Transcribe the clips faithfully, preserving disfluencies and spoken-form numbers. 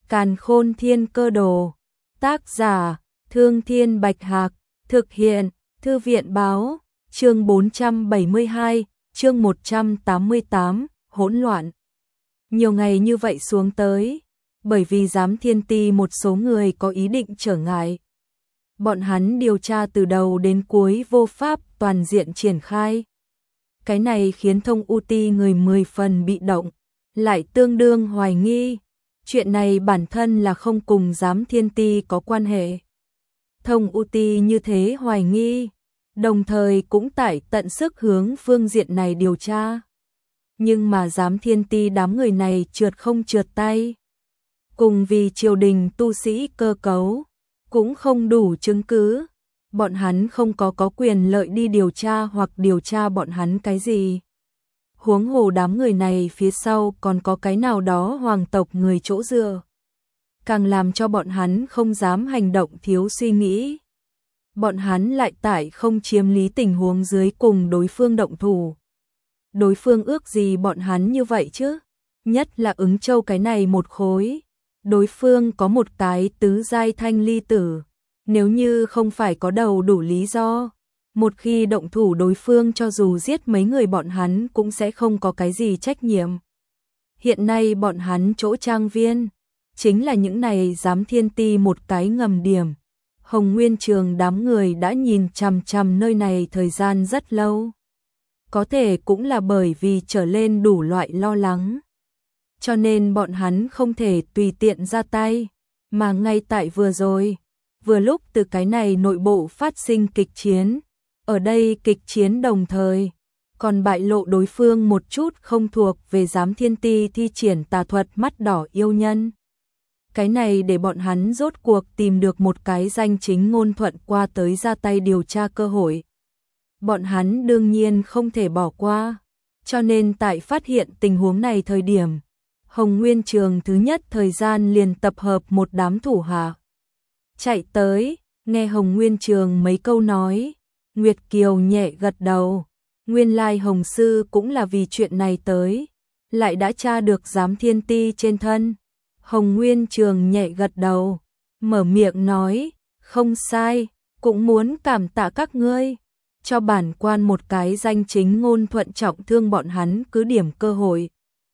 Càn Khôn Thiên Cơ Đồ. Tác giả: Thương Thiên Bạch Hạc. Thực hiện: Thư viện báo. Chương bốn trăm bảy mươi hai, chương một trăm tám mươi tám, hỗn loạn. Nhiều ngày như vậy xuống tới, bởi vì Giám Thiên Ti một số người có ý định trở ngại. Bọn hắn điều tra từ đầu đến cuối vô pháp toàn diện triển khai. Cái này khiến Thông U Ti người mười phần bị động, lại tương đương hoài nghi. Chuyện này bản thân là không cùng Giám Thiên Ti có quan hệ. Thông U Ti như thế hoài nghi, đồng thời cũng tại tận sức hướng phương diện này điều tra. Nhưng mà Giám Thiên Ti đám người này trượt không trượt tay. Cùng vì triều đình tu sĩ cơ cấu, cũng không đủ chứng cứ. Bọn hắn không có có quyền lợi đi điều tra hoặc điều tra bọn hắn cái gì. Huống hồ đám người này phía sau còn có cái nào đó hoàng tộc người chỗ dựa. Càng làm cho bọn hắn không dám hành động thiếu suy nghĩ. Bọn hắn lại tại không chiếm lý tình huống dưới cùng đối phương động thủ. Đối phương ước gì bọn hắn như vậy chứ? Nhất là Ứng Châu cái này một khối. Đối phương có một cái tứ giai thanh ly tử. Nếu như không phải có đầu đủ lý do, một khi động thủ đối phương cho dù giết mấy người bọn hắn cũng sẽ không có cái gì trách nhiệm. Hiện nay bọn hắn chỗ trang viên, chính là những này Giám Thiên Ti một cái ngầm điểm. Hồng Nguyên Trường đám người đã nhìn chằm chằm nơi này thời gian rất lâu. Có thể cũng là bởi vì trở lên đủ loại lo lắng. Cho nên bọn hắn không thể tùy tiện ra tay, mà ngay tại vừa rồi, vừa lúc từ cái này nội bộ phát sinh kịch chiến. Ở đây kịch chiến đồng thời, còn bại lộ đối phương một chút không thuộc về Giám Thiên Ti thi triển tà thuật mắt đỏ yêu nhân. Cái này để bọn hắn rốt cuộc tìm được một cái danh chính ngôn thuận qua tới ra tay điều tra cơ hội. Bọn hắn đương nhiên không thể bỏ qua, cho nên tại phát hiện tình huống này thời điểm, Hồng Nguyên Trường thứ nhất thời gian liền tập hợp một đám thủ hạ. Chạy tới, nghe Hồng Nguyên Trường mấy câu nói, Nguyệt Kiều nhẹ gật đầu. Nguyên lai Hồng Sư cũng là vì chuyện này tới, lại đã tra được Giám Thiên Ti trên thân. Hồng Nguyên Trường nhẹ gật đầu, mở miệng nói, không sai, cũng muốn cảm tạ các ngươi, cho bản quan một cái danh chính ngôn thuận trọng thương bọn hắn cứ điểm cơ hội.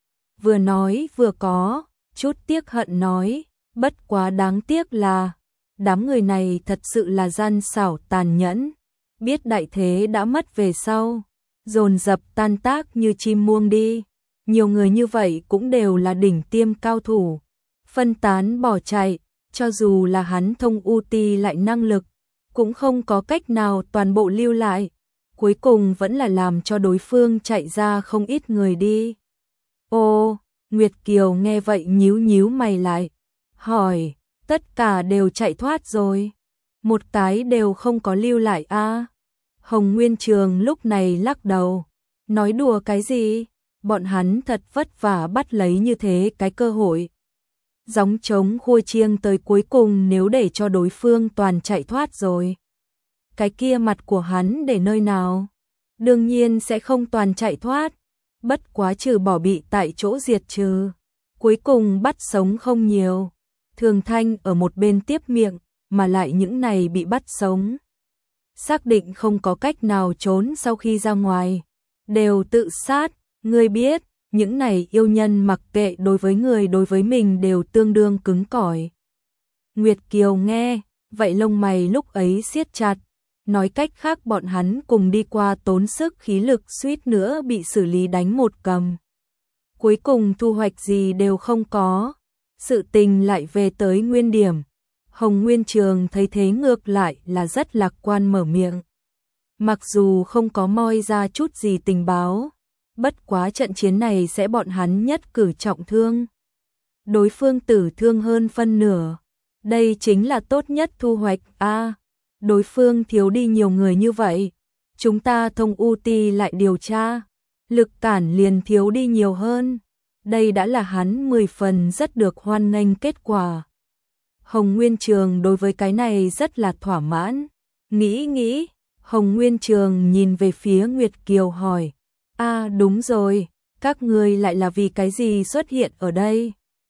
Vừa nói vừa có, chút tiếc hận nói, bất quá đáng tiếc là, đám người này thật sự là gian xảo tàn nhẫn, biết đại thế đã mất về sau, dồn dập tan tác như chim muông đi. Nhiều người như vậy cũng đều là đỉnh tiêm cao thủ, phân tán bỏ chạy, cho dù là hắn Thông U Ti lại năng lực, cũng không có cách nào toàn bộ lưu lại, cuối cùng vẫn là làm cho đối phương chạy ra không ít người đi. Ô, Nguyệt Kiều nghe vậy nhíu nhíu mày lại, hỏi, tất cả đều chạy thoát rồi, một cái đều không có lưu lại a? À? Hồng Nguyên Trường lúc này lắc đầu, nói đùa cái gì, bọn hắn thật vất vả bắt lấy như thế cái cơ hội. Gióng trống khua chiêng tới cuối cùng nếu để cho đối phương toàn chạy thoát rồi. Cái kia mặt của hắn để nơi nào? Đương nhiên sẽ không toàn chạy thoát, bất quá trừ bỏ bị tại chỗ diệt trừ. Cuối cùng bắt sống không nhiều. Thường Thanh ở một bên tiếp miệng, mà lại những này bị bắt sống. Xác định không có cách nào trốn sau khi ra ngoài. Đều tự sát, ngươi biết, những này yêu nhân mặc kệ đối với người đối với mình đều tương đương cứng cỏi. Nguyệt Kiều nghe, vậy lông mày lúc ấy siết chặt. Nói cách khác bọn hắn cùng đi qua tốn sức khí lực suýt nữa bị xử lý đánh một cầm. Cuối cùng thu hoạch gì đều không có. Sự tình lại về tới nguyên điểm. Hồng Nguyên Trường thấy thế ngược lại là rất lạc quan mở miệng. Mặc dù không có moi ra chút gì tình báo, bất quá trận chiến này sẽ bọn hắn nhất cử trọng thương. Đối phương tử thương hơn phân nửa. Đây chính là tốt nhất thu hoạch a. À, đối phương thiếu đi nhiều người như vậy, chúng ta Thông U Ti lại điều tra, lực cản liền thiếu đi nhiều hơn. Đây đã là hắn mười phần rất được hoan nghênh kết quả. Hồng Nguyên Trường đối với cái này rất là thỏa mãn. Nghĩ nghĩ, Hồng Nguyên Trường nhìn về phía Nguyệt Kiều hỏi, a à, đúng rồi, các ngươi lại là vì cái gì xuất hiện ở đây?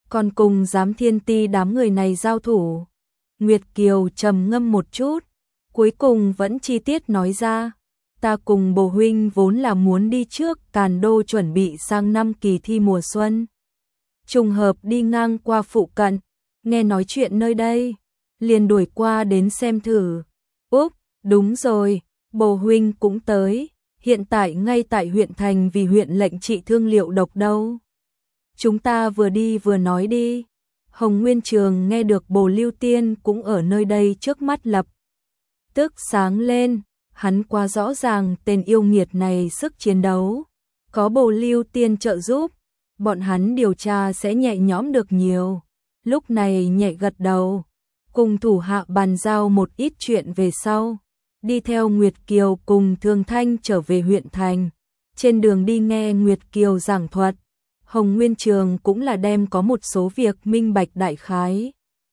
còn cùng giám thiên ti đám người này giao thủ. Nguyệt Kiều trầm ngâm một chút, cuối cùng vẫn chi tiết nói ra, ta cùng bồ huynh vốn là muốn đi trước Càn Đô chuẩn bị sang năm kỳ thi mùa xuân. Trùng hợp đi ngang qua phụ cận, nghe nói chuyện nơi đây, liền đuổi qua đến xem thử. Úp, đúng rồi, bồ huynh cũng tới, hiện tại ngay tại huyện thành vì huyện lệnh trị thương liệu độc đâu. Chúng ta vừa đi vừa nói đi. Hồng Nguyên Trường nghe được bồ Lưu Tiên cũng ở nơi đây trước mắt lập tức sáng lên, hắn quá rõ ràng tên yêu nghiệt này sức chiến đấu, có bồ Lưu Tiên trợ giúp, bọn hắn điều tra sẽ nhẹ nhõm được nhiều. Lúc này nhẹ gật đầu, cùng thủ hạ bàn giao một ít chuyện về sau, đi theo Nguyệt Kiều cùng Thường Thanh trở về huyện thành. Trên đường đi nghe Nguyệt Kiều giảng thuật, Hồng Nguyên Trường cũng là đem có một số việc minh bạch đại khái.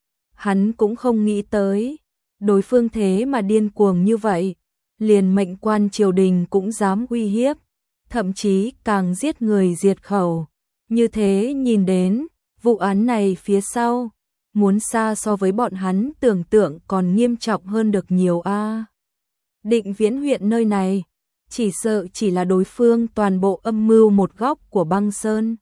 Hắn cũng không nghĩ tới, đối phương thế mà điên cuồng như vậy, liền mệnh quan triều đình cũng dám uy hiếp, thậm chí càng giết người diệt khẩu. Như thế nhìn đến, vụ án này phía sau, muốn xa so với bọn hắn tưởng tượng còn nghiêm trọng hơn được nhiều a. Định Viễn huyện nơi này, chỉ sợ chỉ là đối phương toàn bộ âm mưu một góc của băng sơn.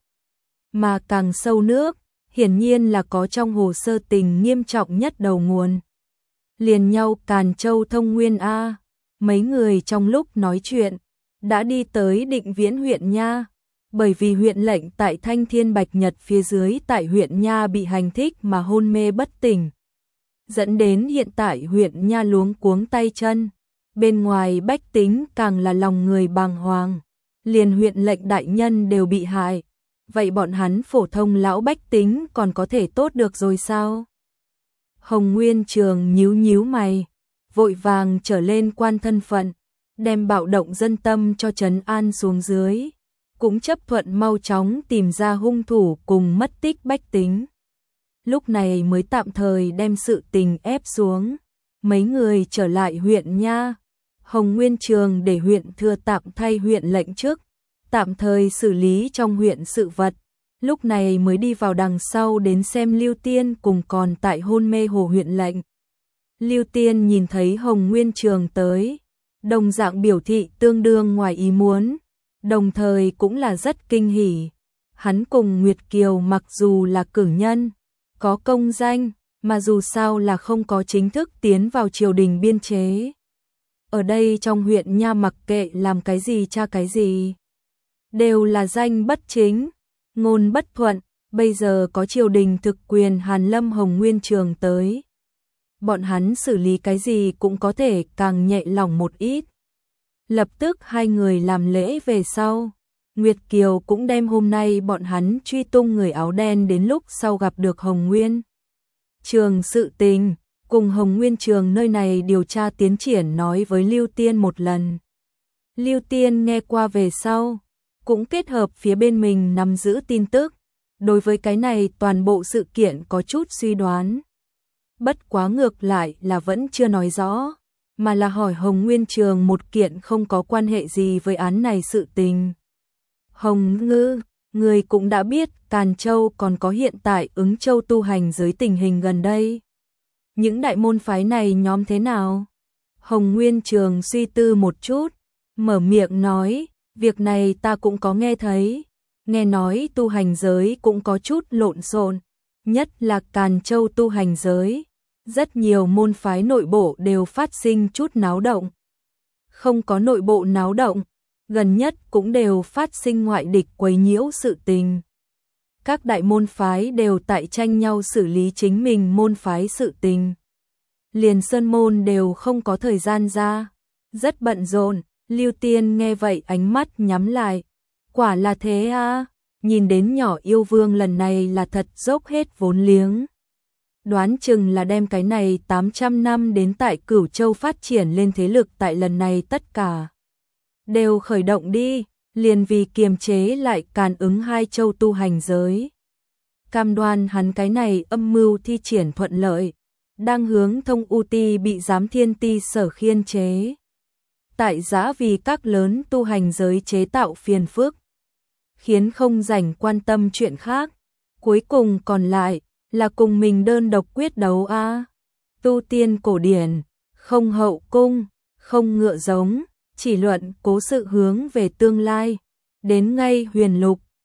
Mà càng sâu nước, hiển nhiên là có trong hồ sơ tình nghiêm trọng nhất đầu nguồn. Liền nhau Càn Châu Thông Nguyên A, mấy người trong lúc nói chuyện, đã đi tới Định Viễn huyện nha, bởi vì huyện lệnh tại Thanh Thiên Bạch Nhật phía dưới tại huyện nha bị hành thích mà hôn mê bất tỉnh. Dẫn đến hiện tại huyện nha luống cuống tay chân, bên ngoài bách tính càng là lòng người bàng hoàng, liền huyện lệnh đại nhân đều bị hại. Vậy bọn hắn phổ thông lão bách tính còn có thể tốt được rồi sao? Hồng Nguyên Trường nhíu nhíu mày, vội vàng trở lên quan thân phận, đem bạo động dân tâm cho trấn an xuống dưới, cũng chấp thuận mau chóng tìm ra hung thủ cùng mất tích bách tính. Lúc này mới tạm thời đem sự tình ép xuống, mấy người trở lại huyện nha. Hồng Nguyên Trường để huyện thừa tạm thay huyện lệnh chức, tạm thời xử lý trong huyện sự vật, lúc này mới đi vào đằng sau đến xem Lưu Tiên cùng còn tại hôn mê hồ huyện lệnh. Lưu Tiên nhìn thấy Hồng Nguyên Trường tới, đồng dạng biểu thị tương đương ngoài ý muốn, đồng thời cũng là rất kinh hỉ. Hắn cùng Nguyệt Kiều mặc dù là cử nhân, có công danh, mà dù sao là không có chính thức tiến vào triều đình biên chế. Ở đây trong huyện nha mặc kệ làm cái gì tra cái gì, đều là danh bất chính, ngôn bất thuận, bây giờ có triều đình thực quyền Hàn Lâm Hồng Nguyên Trường tới. Bọn hắn xử lý cái gì cũng có thể càng nhẹ lòng một ít. Lập tức hai người làm lễ về sau, Nguyệt Kiều cũng đem hôm nay bọn hắn truy tung người áo đen đến lúc sau gặp được Hồng Nguyên Trường sự tình, cùng Hồng Nguyên Trường nơi này điều tra tiến triển nói với Lưu Tiên một lần. Lưu Tiên nghe qua về sau, cũng kết hợp phía bên mình nắm giữ tin tức, đối với cái này toàn bộ sự kiện có chút suy đoán. Bất quá ngược lại là vẫn chưa nói rõ, mà là hỏi Hồng Nguyên Trường một kiện không có quan hệ gì với án này sự tình. Hồng Ngư, người cũng đã biết Càn Châu còn có hiện tại Ứng Châu tu hành giới tình hình gần đây. Những đại môn phái này nhóm thế nào? Hồng Nguyên Trường suy tư một chút, mở miệng nói, việc này ta cũng có nghe thấy, nghe nói tu hành giới cũng có chút lộn xộn, nhất là Càn Châu tu hành giới, rất nhiều môn phái nội bộ đều phát sinh chút náo động. Không có nội bộ náo động, gần nhất cũng đều phát sinh ngoại địch quấy nhiễu sự tình. Các đại môn phái đều tại tranh nhau xử lý chính mình môn phái sự tình. Liền Sơn môn đều không có thời gian ra, rất bận rộn. Lưu Tiên nghe vậy ánh mắt nhắm lại, quả là thế à, nhìn đến nhỏ yêu vương lần này là thật dốc hết vốn liếng. Đoán chừng là đem cái này tám trăm năm đến tại Cửu Châu phát triển lên thế lực tại lần này tất cả đều khởi động đi, liền vì kiềm chế lại Càn Ứng hai châu tu hành giới. Cam đoan hắn cái này âm mưu thi triển thuận lợi, đang hướng Thông U Ti bị Giám Thiên Ti sở khiên chế. Tại giã vì các lớn tu hành giới chế tạo phiền phức, khiến không rảnh quan tâm chuyện khác, cuối cùng còn lại là cùng mình đơn độc quyết đấu a. Tu tiên cổ điển, không hậu cung, không ngựa giống, chỉ luận cố sự hướng về tương lai. Đến ngay huyền lục,